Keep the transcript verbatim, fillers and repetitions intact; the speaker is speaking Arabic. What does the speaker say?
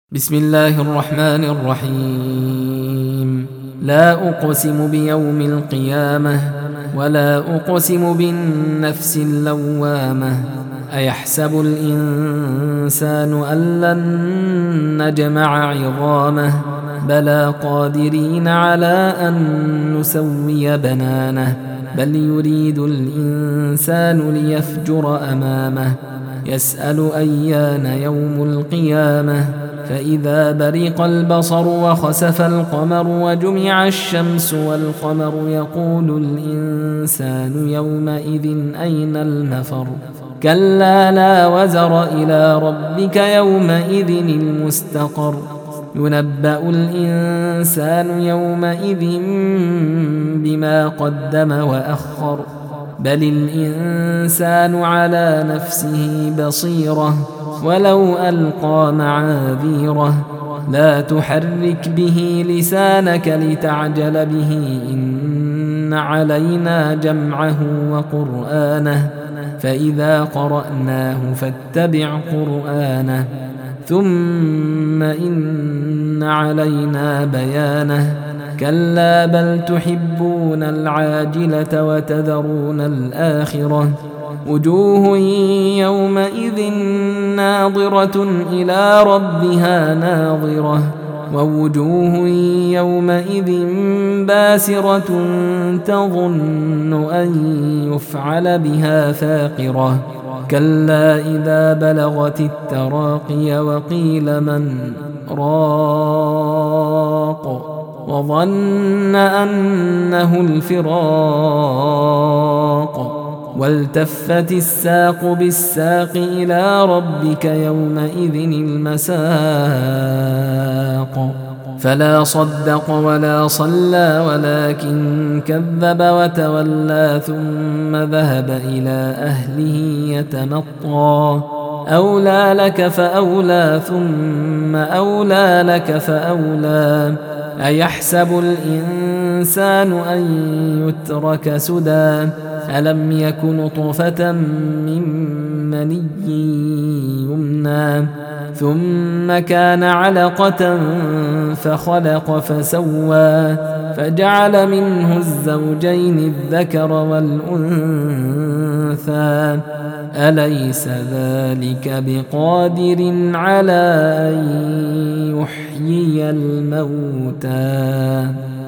بسم الله الرحمن الرحيم. لا أقسم بيوم القيامة ولا أقسم بالنفس اللوامة. أيحسب الإنسان أن لن نجمع عظامه بلى قادرين على أن نسوي بنانه بل يريد الإنسان ليفجر أمامه يسأل أيان يوم القيامة فإذا برق البصر وخسف القمر وجمع الشمس والقمر يقول الإنسان يومئذ أين المفر كلا لا وزر إلى ربك يومئذ المستقر ينبأ الإنسان يومئذ بما قدم وأخر بل الإنسان على نفسه بصيرة ولو ألقى معاذيره لا تحرك به لسانك لتعجل به إن علينا جمعه وقرآنه فإذا قرأناه فاتبع قرآنه ثم إن علينا بيانه كلا بل تحبون العاجلة وتذرون الآخرة وجوه يومئذ ناظرة إلى ربها ناظرة ووجوه يومئذ باسرة تظن أن يفعل بها فاقرة كلا إذا بلغت التراقي وقيل من راق وظن أنه الفراق والتفت الساق بالساق إلى ربك يومئذ المساق فلا صدق ولا صلى ولكن كذب وتولى ثم ذهب إلى أهله يتمطى أولى لك فأولى ثم أولى لك فأولى أيحسب الإنسان أن يترك سدى ألم يك نطفة من مني يمنى ثم كان علقة فخلق فسوى فجعل منه الزوجين الذكر والأنثى أليس ذلك بقادر على أن يحيي الموتى